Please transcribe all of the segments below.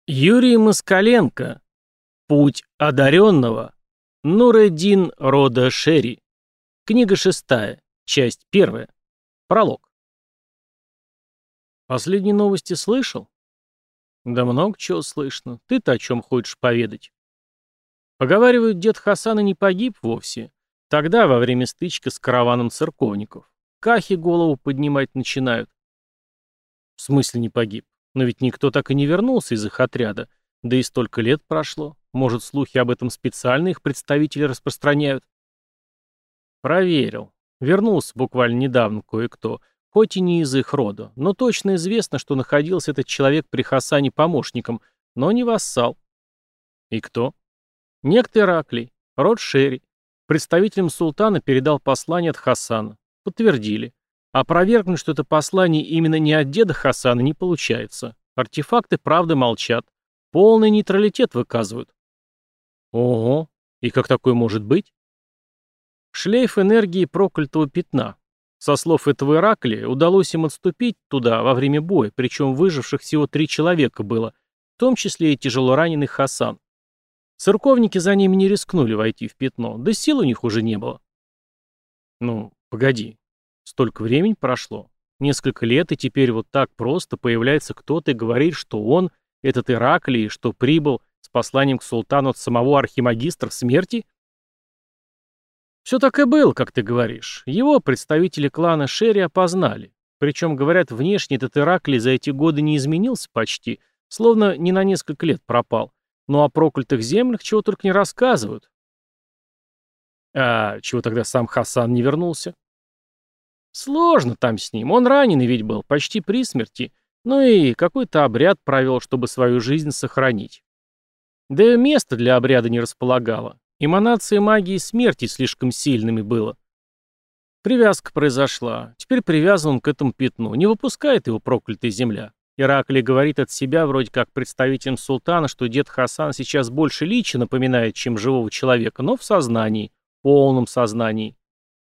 Юрий Москаленко. Путь одаренного. Нурэддин рода Шерри. Книга 6. Часть 1. Пролог. Последние новости слышал? Да много чего слышно. Ты-то о чем хочешь поведать? Поговаривают, дед Хасан и не погиб вовсе. Тогда, во время стычки с караваном церковников. Кахи голову поднимать начинают. В смысле не погиб? Но ведь никто так и не вернулся из их отряда. Да и столько лет прошло. Может, слухи об этом специально их представители распространяют? Проверил. Вернулся буквально недавно кое-кто. Хоть и не из их рода. Но точно известно, что находился этот человек при Хасане помощником, но не вассал. И кто? Некто Ираклий, род Шерри. Представителям султана передал послание от Хасана. Подтвердили. Опровергнуть, что это послание именно не от деда Хасана, не получается. Артефакты, правда, молчат. Полный нейтралитет выказывают. Ого, и как такое может быть? Шлейф энергии проклятого пятна. Со слов этого Ираклия, удалось им отступить туда во время боя, причем выживших всего 3 человека было, в том числе и тяжелораненый Хасан. Церковники за ними не рискнули войти в пятно, да сил у них уже не было. Ну, погоди. Столько времени прошло. Несколько лет, и теперь вот так просто появляется кто-то и говорит, что он, этот Ираклий, что прибыл с посланием к султану от самого архимагистра смерти? Все так и было, как ты говоришь. Его представители клана Шерри опознали. Причем, говорят, внешне этот Ираклий за эти годы не изменился почти, словно не на несколько лет пропал. Но о проклятых землях чего только не рассказывают. А чего тогда сам Хасан не вернулся? Сложно там с ним, он раненый ведь был, почти при смерти, ну и какой-то обряд провел, чтобы свою жизнь сохранить. Да и место для обряда не располагало, эманация магии смерти слишком сильными было. Привязка произошла, теперь привязан он к этому пятну, не выпускает его проклятая земля. Ираклий говорит от себя вроде как представителям султана, что дед Хасан сейчас больше лича напоминает, чем живого человека, но в сознании, полном сознании.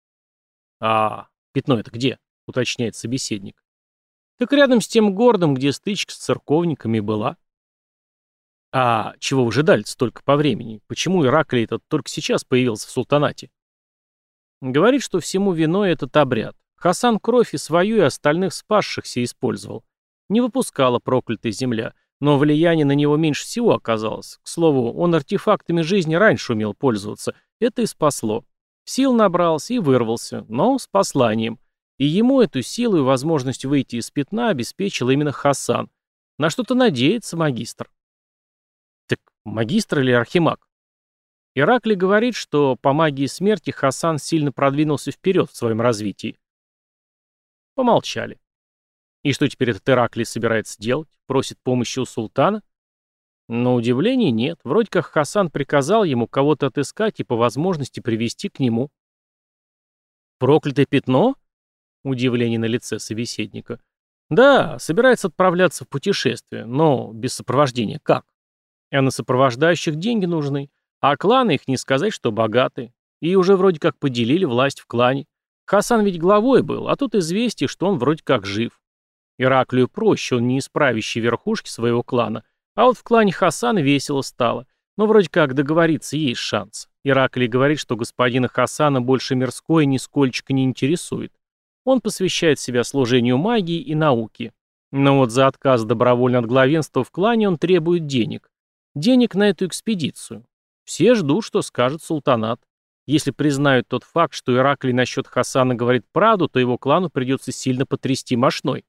Пятно это где? Уточняет собеседник. Так рядом с тем городом, где стычка с церковниками была. А чего вы ждали столько по времени? Почему Ираклий этот только сейчас появился в султанате? Говорит, что всему виной этот обряд. Хасан кровь и свою, и остальных спасшихся использовал. Не выпускала проклятая земля, но влияние на него меньше всего оказалось. К слову, он артефактами жизни раньше умел пользоваться. Это и спасло. Сил набрался и вырвался, но с посланием. И ему эту силу и возможность выйти из пятна обеспечил именно Хасан. На что-то надеется магистр. Так магистр или архимаг? Ираклий говорит, что по магии смерти Хасан сильно продвинулся вперед в своем развитии. Помолчали. И что теперь этот Ираклий собирается делать? Просит помощи у султана? На удивление нет. Вроде как Хасан приказал ему кого-то отыскать и по возможности привести к нему. Проклятое пятно? Удивление на лице собеседника. Да, собирается отправляться в путешествие, но без сопровождения как? А на сопровождающих деньги нужны. А кланы их не сказать, что богаты. И уже вроде как поделили власть в клане. Хасан ведь главой был, а тут известие, что он вроде как жив. Ираклию проще, он не из правящей верхушки своего клана. А вот в клане Хасана весело стало. Но вроде как договориться есть шанс. Ираклий говорит, что господина Хасана больше мирское нисколько не интересует. Он посвящает себя служению магии и науке. Но вот за отказ добровольно от главенства в клане он требует денег. Денег на эту экспедицию. Все ждут, что скажет султанат. Если признают тот факт, что Ираклий насчет Хасана говорит правду, то его клану придется сильно потрясти мошной.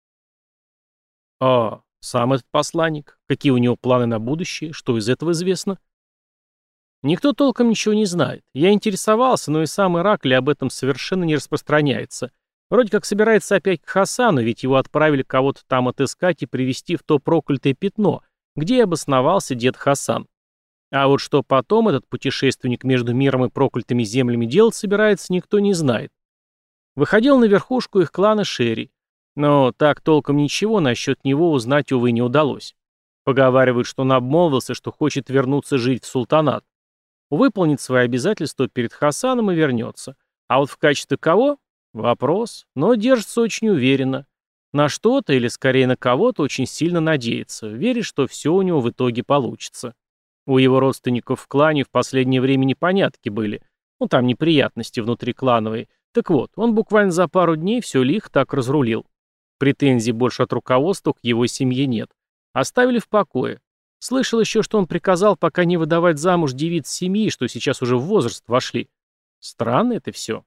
Сам этот посланник? Какие у него планы на будущее? Что из этого известно? Никто толком ничего не знает. Я интересовался, но и сам Ираклий об этом совершенно не распространяется. Вроде как собирается опять к Хасану, ведь его отправили кого-то там отыскать и привести в то проклятое пятно, где и обосновался дед Хасан. А вот что потом этот путешественник между миром и проклятыми землями делать собирается, никто не знает. Выходил на верхушку их клана Шерри. Но так толком ничего насчет него узнать, увы, не удалось. Поговаривают, что он обмолвился, что хочет вернуться жить в султанат. Выполнит свои обязательства перед Хасаном и вернется. А вот в качестве кого? Вопрос. Но держится очень уверенно. На что-то или скорее на кого-то очень сильно надеется, верит, что все у него в итоге получится. У его родственников в клане в последнее время непонятки были. Ну, там неприятности внутриклановые. Так вот, он буквально за пару дней все лихо так разрулил. Претензий больше от руководства к его семье нет. Оставили в покое. Слышал еще, что он приказал пока не выдавать замуж девиц семьи, что сейчас уже в возраст вошли. Странно это все.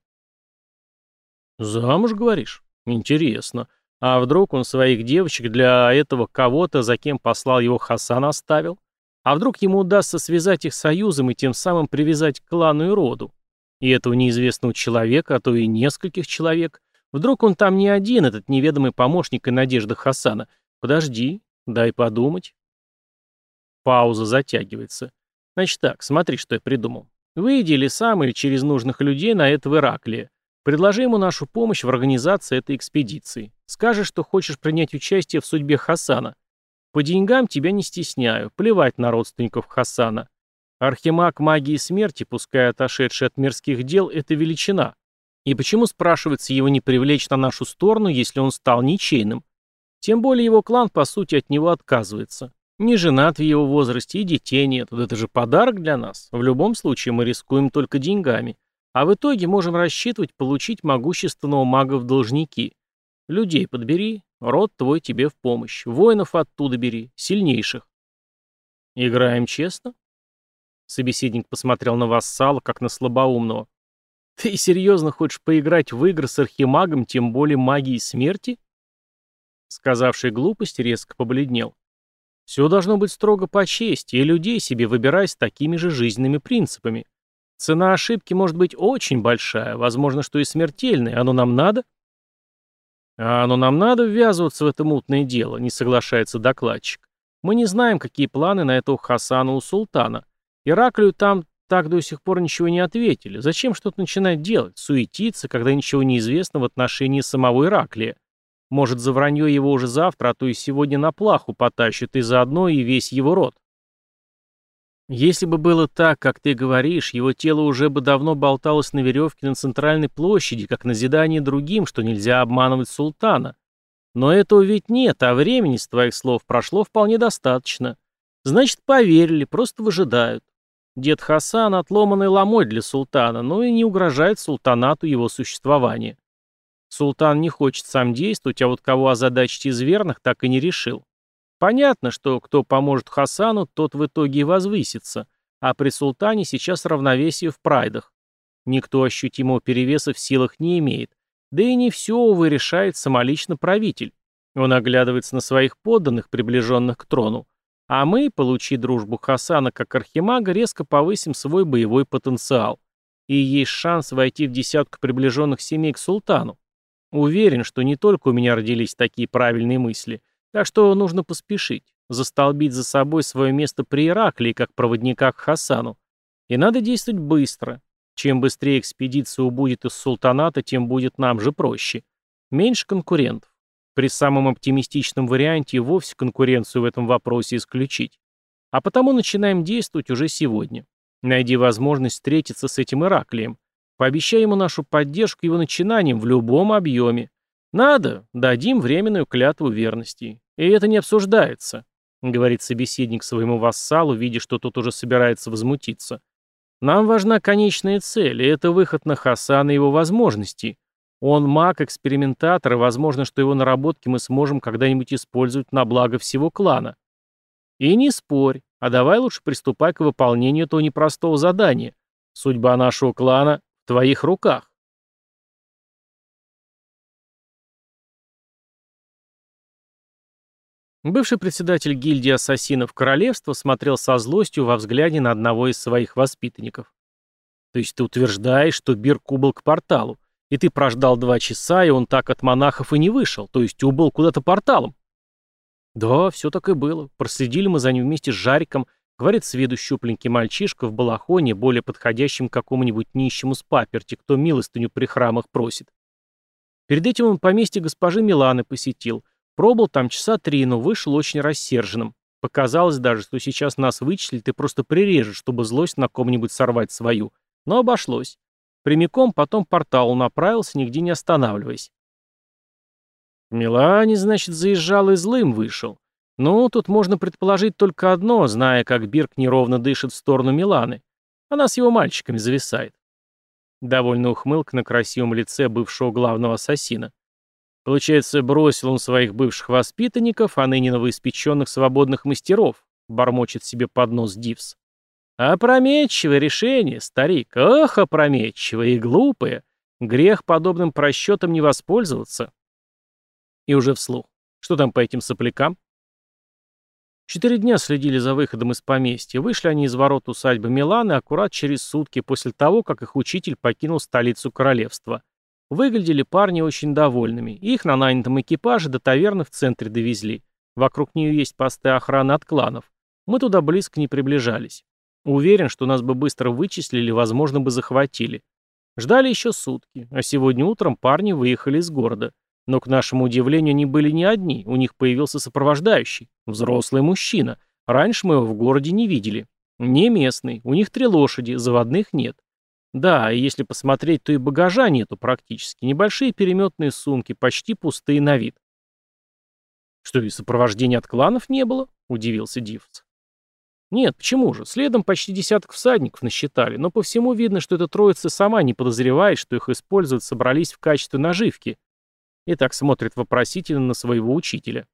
Замуж, говоришь? Интересно. А вдруг он своих девочек для этого кого-то, за кем послал его Хасан, оставил? А вдруг ему удастся связать их союзом и тем самым привязать к клану и роду? И этого неизвестного человека, а то и нескольких человек. Вдруг он там не один, этот неведомый помощник и надежда Хасана. Подожди, дай подумать. Пауза затягивается. Значит так, смотри, что я придумал. Выйди или сам, или через нужных людей на этого Ираклия. Предложи ему нашу помощь в организации этой экспедиции. Скажи, что хочешь принять участие в судьбе Хасана. По деньгам тебя не стесняю, плевать на родственников Хасана. Архимаг магии смерти, пускай отошедший от мирских дел, это величина. И почему, спрашивается, его не привлечь на нашу сторону, если он стал ничейным? Тем более его клан, по сути, от него отказывается. Не женат в его возрасте и детей нет. Вот это же подарок для нас. В любом случае мы рискуем только деньгами. А в итоге можем рассчитывать получить могущественного мага в должники. Людей подбери, род твой тебе в помощь. Воинов оттуда бери, сильнейших. Играем честно? Собеседник посмотрел на вассала, как на слабоумного. Ты серьезно хочешь поиграть в игры с архимагом, тем более магией смерти? Сказавший глупость резко побледнел. Все должно быть строго по чести, и людей себе выбирай с такими же жизненными принципами. Цена ошибки может быть очень большая, возможно, что и смертельная. Оно нам надо? А оно нам надо ввязываться в это мутное дело, не соглашается докладчик. Мы не знаем, какие планы на этого Хасана у султана. Ираклию там так до сих пор ничего не ответили. Зачем что-то начинать делать, суетиться, когда ничего не известно в отношении самого Ираклия? Может, за вранье его уже завтра, а то и сегодня на плаху потащат, и заодно и весь его род. Если бы было так, как ты говоришь, его тело уже бы давно болталось на веревке на центральной площади, как назидание другим, что нельзя обманывать султана. Но этого ведь нет, а времени, с твоих слов, прошло вполне достаточно. Значит, поверили, просто выжидают. Дед Хасан — отломанный ломоть для султана, но и не угрожает султанату его существования. Султан не хочет сам действовать, а вот кого озадачить из верных, так и не решил. Понятно, что кто поможет Хасану, тот в итоге и возвысится, а при султане сейчас равновесие в прайдах. Никто ощутимого перевеса в силах не имеет, да и не все, увы, решает самолично правитель. Он оглядывается на своих подданных, приближенных к трону, а мы, получив дружбу Хасана как архимага, резко повысим свой боевой потенциал. И есть шанс войти в десятку приближенных семей к султану. Уверен, что не только у меня родились такие правильные мысли, так что нужно поспешить, застолбить за собой свое место при Ираклии, как проводника к Хасану. И надо действовать быстро. Чем быстрее экспедиция убудет из султаната, тем будет нам же проще. Меньше конкурентов. При самом оптимистичном варианте и вовсе конкуренцию в этом вопросе исключить. А потому начинаем действовать уже сегодня. Найди возможность встретиться с этим Ираклием. Пообещай ему нашу поддержку его начинаниям в любом объеме. Надо, дадим временную клятву верности. И это не обсуждается, говорит собеседник своему вассалу, видя, что тот уже собирается возмутиться. Нам важна конечная цель, и это выход на Хасана и его возможности. Он маг, экспериментатор, и возможно, что его наработки мы сможем когда-нибудь использовать на благо всего клана. И не спорь, а давай лучше приступай к выполнению этого непростого задания. Судьба нашего клана в твоих руках. Бывший председатель гильдии ассасинов королевства смотрел со злостью во взгляде на одного из своих воспитанников. То есть ты утверждаешь, что Бирк убыл к порталу, и ты прождал 2 часа, и он так от монахов и не вышел, то есть убыл куда-то порталом? Да, все так и было. Проследили мы за ним вместе с Жариком, говорит с виду щупленький мальчишка в балахоне, более подходящем к какому-нибудь нищему с паперти, кто милостыню при храмах просит. Перед этим он поместье госпожи Миланы посетил. Пробыл там часа 3, но вышел очень рассерженным. Показалось даже, что сейчас нас вычислит и просто прирежет, чтобы злость на ком-нибудь сорвать свою. Но обошлось. Прямиком потом порталу направился, нигде не останавливаясь. Милане, значит, заезжал и злым вышел. Ну, тут можно предположить только одно, зная, как Бирк неровно дышит в сторону Миланы. Она с его мальчиками зависает. Довольно ухмылка на красивом лице бывшего главного ассасина. Получается, бросил он своих бывших воспитанников, а ныне новоиспеченных свободных мастеров, бормочет себе под нос Дивс. Опрометчивое решение, старик, ох, опрометчивое и глупое. Грех подобным просчетом не воспользоваться. И уже вслух. Что там по этим соплякам? 4 дня следили за выходом из поместья. Вышли они из ворот усадьбы Миланы аккурат через сутки после того, как их учитель покинул столицу королевства. Выглядели парни очень довольными. Их на нанятом экипаже до таверны в центре довезли. Вокруг нее есть посты охраны от кланов. Мы туда близко не приближались. Уверен, что нас бы быстро вычислили, возможно, бы захватили. Ждали еще сутки, а сегодня утром парни выехали из города. Но, к нашему удивлению, они были не одни, у них появился сопровождающий, взрослый мужчина. Раньше мы его в городе не видели. Не местный, у них 3 лошади, заводных нет. Да, и если посмотреть, то и багажа нету практически. Небольшие переметные сумки, почти пустые на вид. Что, и сопровождения от кланов не было? Удивился Дивц. Нет, почему же? Следом почти десяток всадников насчитали, но по всему видно, что эта троица сама не подозревает, что их использовать собрались в качестве наживки. И так смотрит вопросительно на своего учителя.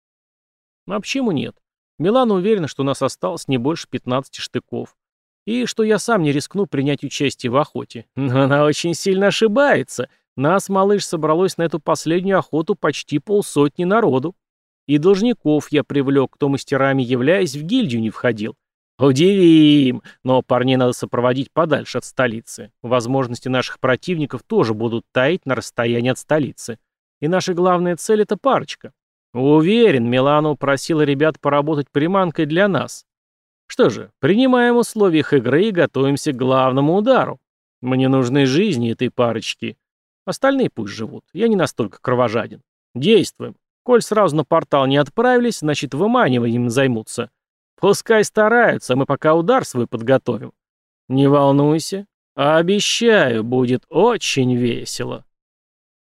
А почему нет? Милана уверена, что у нас осталось не больше 15 штыков. И что я сам не рискну принять участие в охоте. Но она очень сильно ошибается. Нас, малыш, собралось на эту последнюю охоту почти 50 народу. И должников я привлек, кто мастерами являясь, в гильдию не входил. Удивим! Но парней надо сопроводить подальше от столицы. Возможности наших противников тоже будут таять на расстоянии от столицы. И наша главная цель — это парочка. Уверен, Милана упросила ребят поработать приманкой для нас. Что же, принимаем условия их игры и готовимся к главному удару. Мне нужны жизни этой парочки. Остальные пусть живут. Я не настолько кровожаден. Действуем. Коль сразу на портал не отправились, значит, выманиванием займутся. Пускай стараются, а мы пока удар свой подготовим. Не волнуйся. Обещаю, будет очень весело.